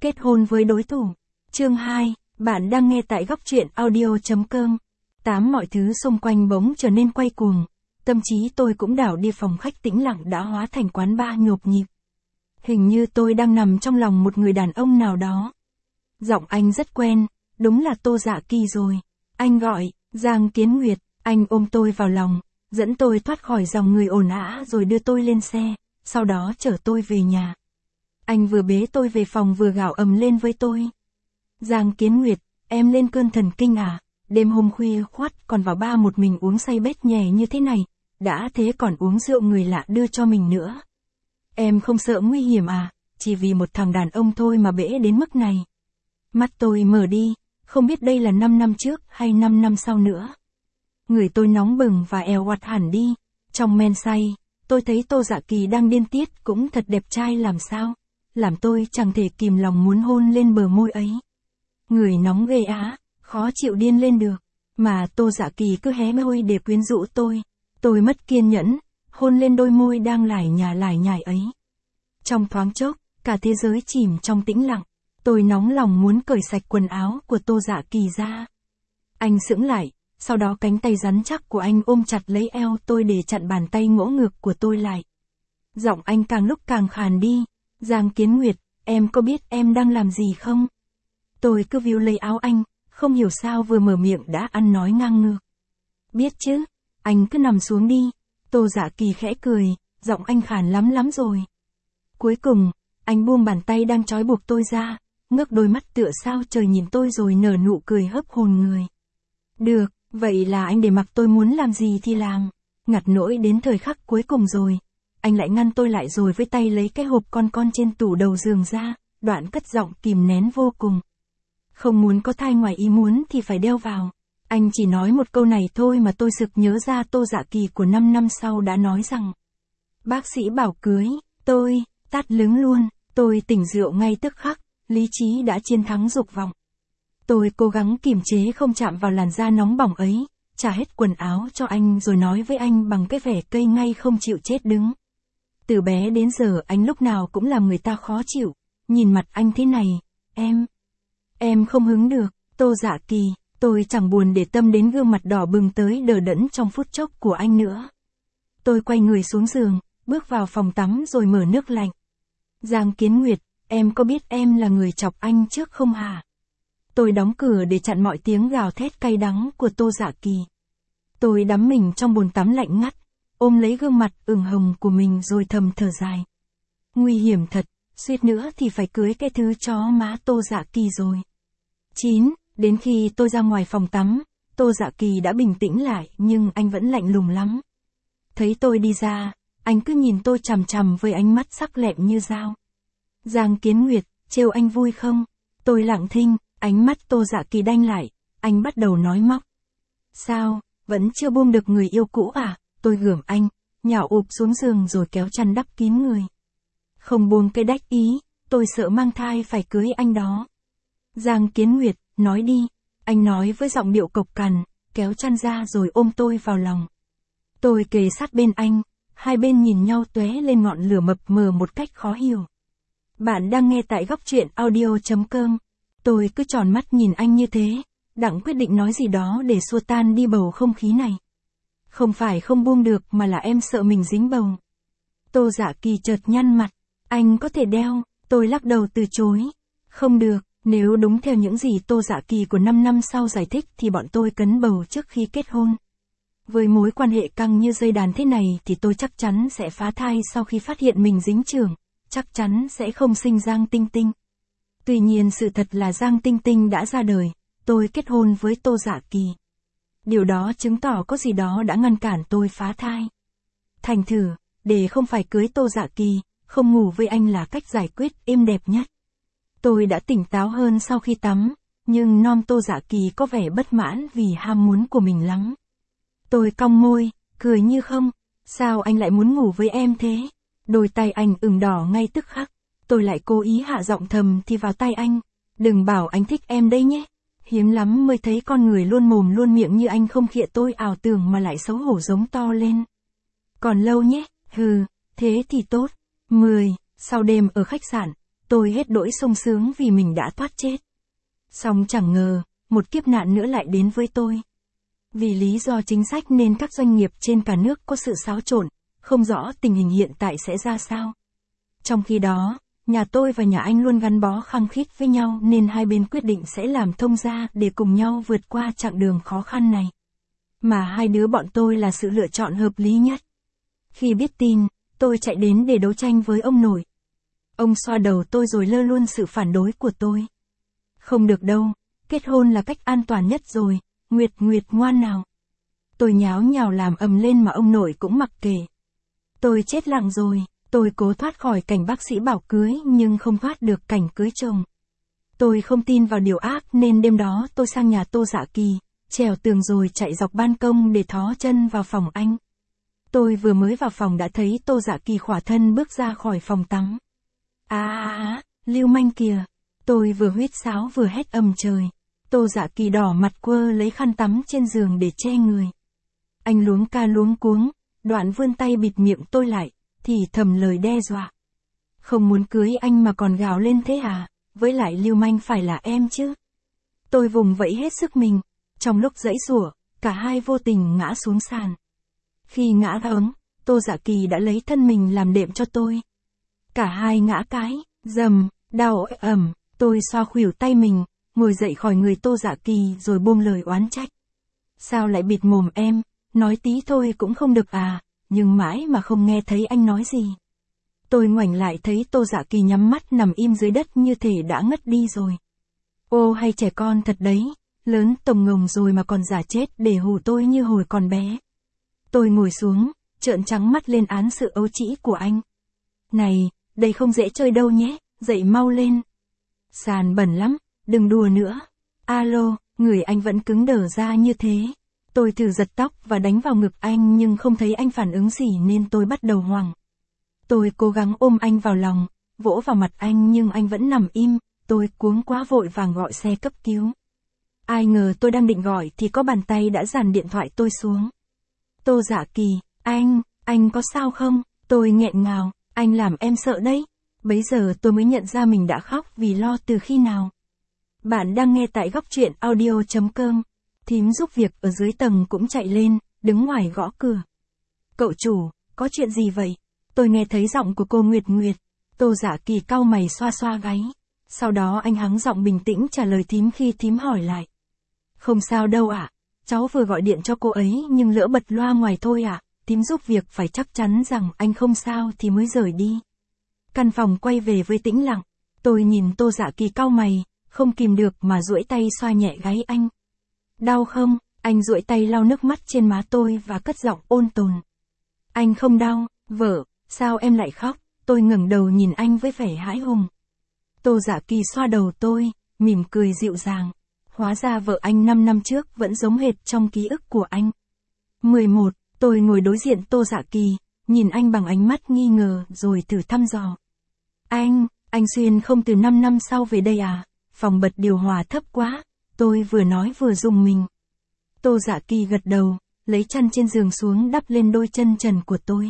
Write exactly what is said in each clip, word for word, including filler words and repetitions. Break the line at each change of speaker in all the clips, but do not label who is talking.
Kết hôn với đối thủ. Chương hai, bạn đang nghe tại góc truyện audio.com. Tám mọi thứ xung quanh bỗng trở nên quay cuồng. Tâm trí tôi cũng đảo đi, phòng khách tĩnh lặng đã hóa thành quán bar nhộp nhịp. Hình như tôi đang nằm trong lòng một người đàn ông nào đó. Giọng anh rất quen, đúng là Tô Dạ Kỳ rồi. Anh gọi, Giang Kiến Nguyệt, anh ôm tôi vào lòng, dẫn tôi thoát khỏi dòng người ồn ào rồi đưa tôi lên xe, sau đó chở tôi về nhà. Anh vừa bế tôi về phòng vừa gào ầm lên với tôi. Giang Kiến Nguyệt, em lên cơn thần kinh à? Đêm hôm khuya khoắt còn vào bar một mình uống say bét nhè như thế này, đã thế còn uống rượu người lạ đưa cho mình nữa. Em không sợ nguy hiểm à? Chỉ vì một thằng đàn ông thôi mà bể đến mức này. Mắt tôi mở đi, không biết đây là năm năm trước hay năm năm sau nữa. Người tôi nóng bừng và èo oặt hẳn đi. Trong men say, tôi thấy Tô Dạ Kỳ đang điên tiết cũng thật đẹp trai làm sao. Làm tôi chẳng thể kìm lòng muốn hôn lên bờ môi ấy. Người nóng ghê á, khó chịu điên lên được. Mà Tô Dạ Kỳ cứ hé môi để quyến rũ tôi. Tôi mất kiên nhẫn, hôn lên đôi môi đang lải nhải lải nhải ấy. Trong thoáng chốc, cả thế giới chìm trong tĩnh lặng. Tôi nóng lòng muốn cởi sạch quần áo của Tô Dạ Kỳ ra. Anh sững lại, sau đó cánh tay rắn chắc của anh ôm chặt lấy eo tôi để chặn bàn tay ngỗ ngược của tôi lại. Giọng anh càng lúc càng khàn đi. Giang Kiến Nguyệt, em có biết em đang làm gì không? Tôi cứ víu lấy áo anh, không hiểu sao vừa mở miệng đã ăn nói ngang ngược. Biết chứ, anh cứ nằm xuống đi. Tô Dạ Kỳ khẽ cười, giọng anh khàn lắm lắm rồi. Cuối cùng, anh buông bàn tay đang trói buộc tôi ra, ngước đôi mắt tựa sao trời nhìn tôi rồi nở nụ cười hấp hồn người. Được, vậy là anh để mặc tôi muốn làm gì thì làm. Ngặt nỗi đến thời khắc cuối cùng rồi. Anh lại ngăn tôi lại rồi với tay lấy cái hộp con con trên tủ đầu giường ra, đoạn cất giọng kìm nén vô cùng. Không muốn có thai ngoài ý muốn thì phải đeo vào. Anh chỉ nói một câu này thôi mà tôi sực nhớ ra Tô Dạ Kỳ của năm năm sau đã nói rằng bác sĩ bảo cưới, tôi, tát lưng luôn, tôi tỉnh rượu ngay tức khắc, lý trí đã chiến thắng dục vọng. Tôi cố gắng kiềm chế không chạm vào làn da nóng bỏng ấy, trả hết quần áo cho anh rồi nói với anh bằng cái vẻ cây ngay không chịu chết đứng. Từ bé đến giờ anh lúc nào cũng làm người ta khó chịu, nhìn mặt anh thế này, em, em không hứng được, Tô Dạ Kỳ, tôi chẳng buồn để tâm đến gương mặt đỏ bừng tới đờ đẫn trong phút chốc của anh nữa. Tôi quay người xuống giường, bước vào phòng tắm rồi mở nước lạnh. Giang Kiến Nguyệt, em có biết em là người chọc anh trước không hả? Tôi đóng cửa để chặn mọi tiếng gào thét cay đắng của Tô Dạ Kỳ. Tôi đắm mình trong bồn tắm lạnh ngắt, ôm lấy gương mặt ửng hồng của mình rồi thầm thở dài. Nguy hiểm thật, suýt nữa thì phải cưới cái thứ chó má Tô Dạ Kỳ rồi. chín. Đến khi tôi ra ngoài phòng tắm, Tô Dạ Kỳ đã bình tĩnh lại nhưng anh vẫn lạnh lùng lắm. Thấy tôi đi ra, anh cứ nhìn tôi chằm chằm với ánh mắt sắc lẹm như dao. Giang Kiến Nguyệt, trêu anh vui không? Tôi lặng thinh, ánh mắt Tô Dạ Kỳ đanh lại, anh bắt đầu nói móc. Sao, vẫn chưa buông được người yêu cũ à? Tôi gườm anh, nhào ụp xuống giường rồi kéo chăn đắp kín người. Không buông cái đách ý, tôi sợ mang thai phải cưới anh đó. Giang Kiến Nguyệt, nói đi, anh nói với giọng điệu cộc cằn, kéo chăn ra rồi ôm tôi vào lòng. Tôi kề sát bên anh, hai bên nhìn nhau tóe lên ngọn lửa mập mờ một cách khó hiểu. Bạn đang nghe tại góc truyện audio.com. Tôi cứ tròn mắt nhìn anh như thế, đặng quyết định nói gì đó để xua tan đi bầu không khí này. Không phải không buông được mà là em sợ mình dính bầu. Tô Dạ Kỳ chợt nhăn mặt, anh có thể đeo, tôi lắc đầu từ chối. Không được, nếu đúng theo những gì Tô Dạ Kỳ của năm năm sau giải thích thì bọn tôi cấn bầu trước khi kết hôn. Với mối quan hệ căng như dây đàn thế này thì tôi chắc chắn sẽ phá thai sau khi phát hiện mình dính chưởng, chắc chắn sẽ không sinh Giang Tinh Tinh. Tuy nhiên sự thật là Giang Tinh Tinh đã ra đời, tôi kết hôn với Tô Dạ Kỳ. Điều đó chứng tỏ có gì đó đã ngăn cản tôi phá thai. Thành thử, để không phải cưới Tô Dạ Kỳ, không ngủ với anh là cách giải quyết êm đẹp nhất. Tôi đã tỉnh táo hơn sau khi tắm, nhưng nom Tô Dạ Kỳ có vẻ bất mãn vì ham muốn của mình lắm. Tôi cong môi, cười như không, sao anh lại muốn ngủ với em thế? Đôi tay anh ửng đỏ ngay tức khắc, tôi lại cố ý hạ giọng thầm thì vào tay anh, đừng bảo anh thích em đây nhé. Hiếm lắm mới thấy con người luôn mồm luôn miệng như anh không khịa tôi ảo tưởng mà lại xấu hổ giống to lên. Còn lâu nhé, hừ, thế thì tốt. mười. Sau đêm ở khách sạn, Tôi hết đỗi sung sướng vì mình đã thoát chết. Song chẳng ngờ, một kiếp nạn nữa lại đến với tôi. Vì lý do chính sách nên các doanh nghiệp trên cả nước có sự xáo trộn, không rõ tình hình hiện tại sẽ ra sao. Trong khi đó, nhà tôi và nhà anh luôn gắn bó khăng khít với nhau nên hai bên quyết định sẽ làm thông gia để cùng nhau vượt qua chặng đường khó khăn này. Mà hai đứa bọn tôi là sự lựa chọn hợp lý nhất. Khi biết tin, tôi chạy đến để đấu tranh với ông nội. Ông xoa đầu tôi rồi lơ luôn sự phản đối của tôi. Không được đâu, kết hôn là cách an toàn nhất rồi, Nguyệt Nguyệt ngoan nào. Tôi nháo nhào làm ầm lên mà ông nội cũng mặc kệ. Tôi chết lặng rồi, tôi cố thoát khỏi cảnh bác sĩ bảo cưới nhưng không thoát được cảnh cưới chồng. Tôi không tin vào điều ác nên đêm đó tôi sang nhà Tô Dạ Kỳ, trèo tường rồi chạy dọc ban công để thó chân vào phòng anh. Tôi vừa mới vào phòng đã thấy Tô Dạ Kỳ khỏa thân bước ra khỏi phòng tắm. À à à, lưu manh kìa. Tôi vừa huýt sáo vừa hét ầm trời. Tô Dạ Kỳ đỏ mặt quơ lấy khăn tắm trên giường để che người. Anh luống ca luống cuống, đoạn vươn tay bịt miệng tôi lại, thì thầm lời đe dọa. Không muốn cưới anh mà còn gào lên thế à, với lại lưu manh phải là em chứ. Tôi vùng vẫy hết sức mình, trong lúc giãy giụa, cả hai vô tình ngã xuống sàn. Khi ngã ấm, Tô Dạ Kỳ đã lấy thân mình làm đệm cho tôi. Cả hai ngã cái, dầm, đau ẩm, tôi xoa khuỷu tay mình, ngồi dậy khỏi người Tô Dạ Kỳ rồi buông lời oán trách. Sao lại bịt mồm em, nói tí thôi cũng không được à, nhưng mãi mà không nghe thấy anh nói gì. Tôi ngoảnh lại thấy Tô Dạ Kỳ nhắm mắt nằm im dưới đất như thể đã ngất đi rồi. Ô hay trẻ con thật đấy, lớn tổng ngồng rồi mà còn giả chết để hù tôi như hồi còn bé. Tôi ngồi xuống, trợn trắng mắt lên án sự ấu trĩ của anh. Này, đây không dễ chơi đâu nhé, dậy mau lên. Sàn bẩn lắm, đừng đùa nữa. Alo, người anh vẫn cứng đờ ra như thế. Tôi thử giật tóc và đánh vào ngực anh nhưng không thấy anh phản ứng gì nên tôi bắt đầu hoảng. Tôi cố gắng ôm anh vào lòng, vỗ vào mặt anh nhưng anh vẫn nằm im, tôi cuống quá vội vàng gọi xe cấp cứu. Ai ngờ tôi đang định gọi thì có bàn tay đã dàn điện thoại tôi xuống. Tô Dạ Kỳ, anh, anh có sao không? Tôi nghẹn ngào, anh làm em sợ đấy. Bấy giờ tôi mới nhận ra mình đã khóc vì lo từ khi nào. Bạn đang nghe tại góc truyện audio chấm com. Thím giúp việc ở dưới tầng cũng chạy lên, đứng ngoài gõ cửa. Cậu chủ, có chuyện gì vậy? Tôi nghe thấy giọng của cô Nguyệt Nguyệt. Tô Dạ Kỳ cau mày xoa xoa gáy. Sau đó anh hắng giọng bình tĩnh trả lời thím khi thím hỏi lại. Không sao đâu ạ. Cháu vừa gọi điện cho cô ấy nhưng lỡ bật loa ngoài thôi ạ. Thím giúp việc phải chắc chắn rằng anh không sao thì mới rời đi. Căn phòng quay về với tĩnh lặng. Tôi nhìn Tô Dạ Kỳ cau mày, không kìm được mà duỗi tay xoa nhẹ gáy anh. Đau không? Anh duỗi tay lau nước mắt trên má tôi và cất giọng ôn tồn. Anh không đau, vợ, sao em lại khóc? Tôi ngẩng đầu nhìn anh với vẻ hãi hùng. Tô Dạ Kỳ xoa đầu tôi, mỉm cười dịu dàng. Hóa ra vợ anh năm năm trước vẫn giống hệt trong ký ức của anh. mười một, tôi ngồi đối diện Tô Dạ Kỳ, nhìn anh bằng ánh mắt nghi ngờ rồi thử thăm dò. Anh, anh xuyên không từ năm năm sau về đây à? Phòng bật điều hòa thấp quá. Tôi vừa nói vừa rùng mình. Tô Dạ Kỳ gật đầu, lấy chăn trên giường xuống đắp lên đôi chân trần của tôi.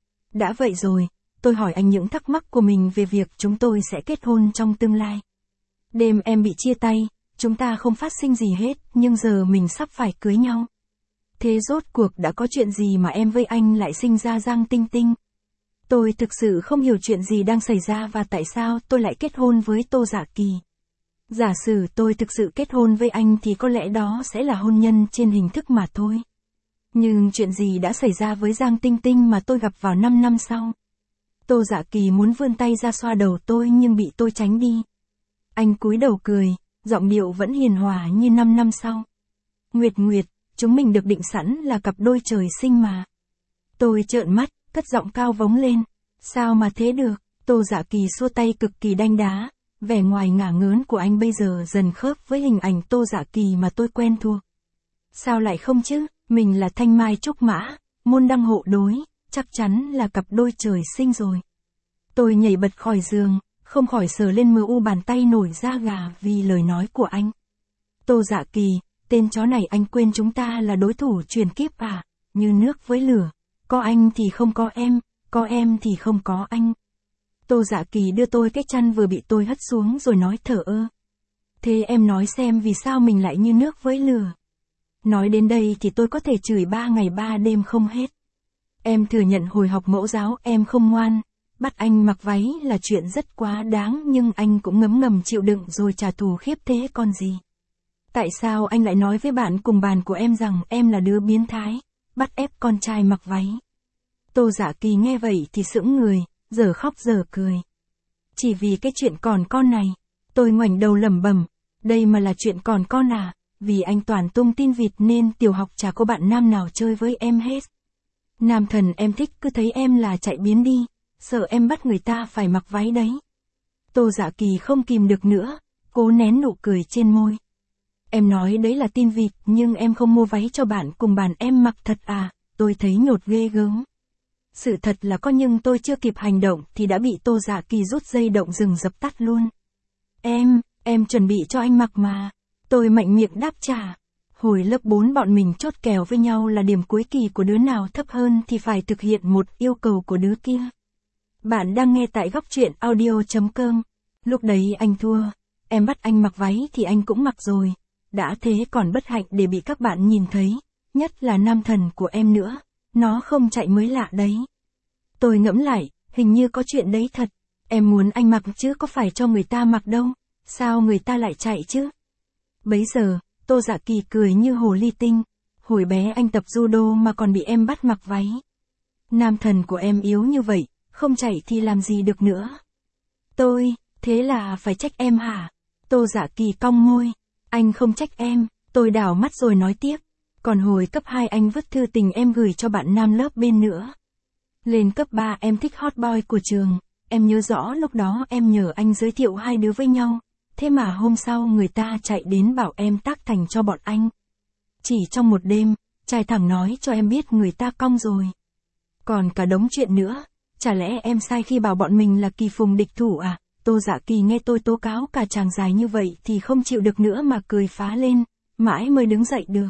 Đã vậy rồi, tôi hỏi anh những thắc mắc của mình về việc chúng tôi sẽ kết hôn trong tương lai. Đêm em bị chia tay, chúng ta không phát sinh gì hết, nhưng giờ mình sắp phải cưới nhau. Thế rốt cuộc đã có chuyện gì mà em với anh lại sinh ra Giang Tinh Tinh? Tôi thực sự không hiểu chuyện gì đang xảy ra và tại sao tôi lại kết hôn với Tô Dạ Kỳ. Giả sử tôi thực sự kết hôn với anh thì có lẽ đó sẽ là hôn nhân trên hình thức mà thôi. Nhưng chuyện gì đã xảy ra với Giang Tinh Tinh mà tôi gặp vào năm năm sau? Tô Dạ Kỳ muốn vươn tay ra xoa đầu tôi nhưng bị tôi tránh đi. Anh cúi đầu cười, giọng điệu vẫn hiền hòa như năm năm sau. Nguyệt Nguyệt, chúng mình được định sẵn là cặp đôi trời sinh mà. Tôi trợn mắt, cất giọng cao vống lên. Sao mà thế được? Tô Dạ Kỳ xua tay cực kỳ đanh đá. Vẻ ngoài ngả ngớn của anh bây giờ dần khớp với hình ảnh Tô Dạ Kỳ mà tôi quen thuộc. Sao lại không chứ? Mình là thanh mai trúc mã, môn đăng hộ đối, chắc chắn là cặp đôi trời sinh rồi. Tôi nhảy bật khỏi giường, không khỏi sờ lên mờ u bàn tay nổi da gà vì lời nói của anh. Tô Dạ Kỳ, tên chó này anh quên chúng ta là đối thủ truyền kiếp à? Như nước với lửa, có anh thì không có em, có em thì không có anh. Tô Dạ Kỳ đưa tôi cái chăn vừa bị tôi hất xuống rồi nói thở ơ. Thế em nói xem vì sao mình lại như nước với lửa. Nói đến đây thì tôi có thể chửi ba ngày ba đêm không hết. Em thừa nhận hồi học mẫu giáo em không ngoan, bắt anh mặc váy là chuyện rất quá đáng nhưng anh cũng ngấm ngầm chịu đựng rồi trả thù khiếp thế còn gì. Tại sao anh lại nói với bạn cùng bàn của em rằng em là đứa biến thái, bắt ép con trai mặc váy? Tô Dạ Kỳ nghe vậy thì sững người, giờ khóc giờ cười. Chỉ vì cái chuyện còn con này, tôi ngoảnh đầu lẩm bẩm, đây mà là chuyện còn con à, vì anh toàn tung tin vịt nên tiểu học chả có bạn nam nào chơi với em hết. Nam thần em thích cứ thấy em là chạy biến đi, sợ em bắt người ta phải mặc váy đấy. Tô Dạ Kỳ không kìm được nữa, cố nén nụ cười trên môi. Em nói đấy là tin vịt nhưng em không mua váy cho bạn cùng bàn em mặc thật à, tôi thấy nhột ghê gớm. Sự thật là có nhưng tôi chưa kịp hành động thì đã bị Tô Dạ Kỳ rút dây động rừng dập tắt luôn. Em, em chuẩn bị cho anh mặc mà. Tôi mạnh miệng đáp trả. Hồi lớp bốn bọn mình chốt kèo với nhau là điểm cuối kỳ của đứa nào thấp hơn thì phải thực hiện một yêu cầu của đứa kia. Bạn đang nghe tại góc truyện audio chấm com. Lúc đấy anh thua. Em bắt anh mặc váy thì anh cũng mặc rồi. Đã thế còn bất hạnh để bị các bạn nhìn thấy. Nhất là nam thần của em nữa. Nó không chạy mới lạ đấy. Tôi ngẫm lại, hình như có chuyện đấy thật. Em muốn anh mặc chứ có phải cho người ta mặc đâu. Sao người ta lại chạy chứ? Bấy giờ, Tô Dạ Kỳ cười như hồ ly tinh. Hồi bé anh tập judo mà còn bị em bắt mặc váy. Nam thần của em yếu như vậy, không chạy thì làm gì được nữa. Tôi, thế là phải trách em hả? Tô Dạ Kỳ cong môi. Anh không trách em, tôi đảo mắt rồi nói tiếp. Còn hồi cấp hai anh vứt thư tình em gửi cho bạn nam lớp bên nữa. Lên cấp ba em thích hot boy của trường. Em nhớ rõ lúc đó em nhờ anh giới thiệu hai đứa với nhau. Thế mà hôm sau người ta chạy đến bảo em tác thành cho bọn anh. Chỉ trong một đêm, trai thẳng nói cho em biết người ta cong rồi. Còn cả đống chuyện nữa, chả lẽ em sai khi bảo bọn mình là kỳ phùng địch thủ à? Tô Dạ Kỳ nghe tôi tố cáo cả chàng dài như vậy thì không chịu được nữa mà cười phá lên, mãi mới đứng dậy được.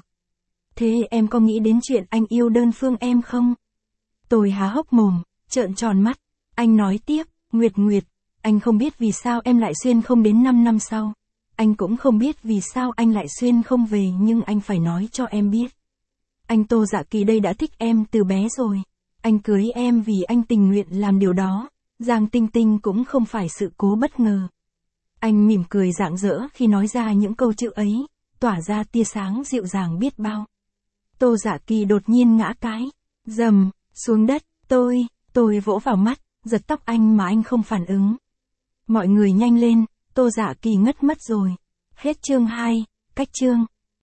Thế em có nghĩ đến chuyện anh yêu đơn phương em không? Tôi há hốc mồm, trợn tròn mắt. Anh nói tiếp, Nguyệt Nguyệt, anh không biết vì sao em lại xuyên không đến năm năm sau. Anh cũng không biết vì sao anh lại xuyên không về nhưng anh phải nói cho em biết. Anh Tô Dạ Kỳ đây đã thích em từ bé rồi. Anh cưới em vì anh tình nguyện làm điều đó. Giang Tinh Tinh cũng không phải sự cố bất ngờ. Anh mỉm cười rạng rỡ khi nói ra những câu chữ ấy, tỏa ra tia sáng dịu dàng biết bao. Tô Dạ Kỳ đột nhiên ngã cái, dầm, xuống đất, tôi, tôi vỗ vào mắt, giật tóc anh mà anh không phản ứng. Mọi người nhanh lên, Tô Dạ Kỳ ngất mất rồi. Hết chương hai, cách chương.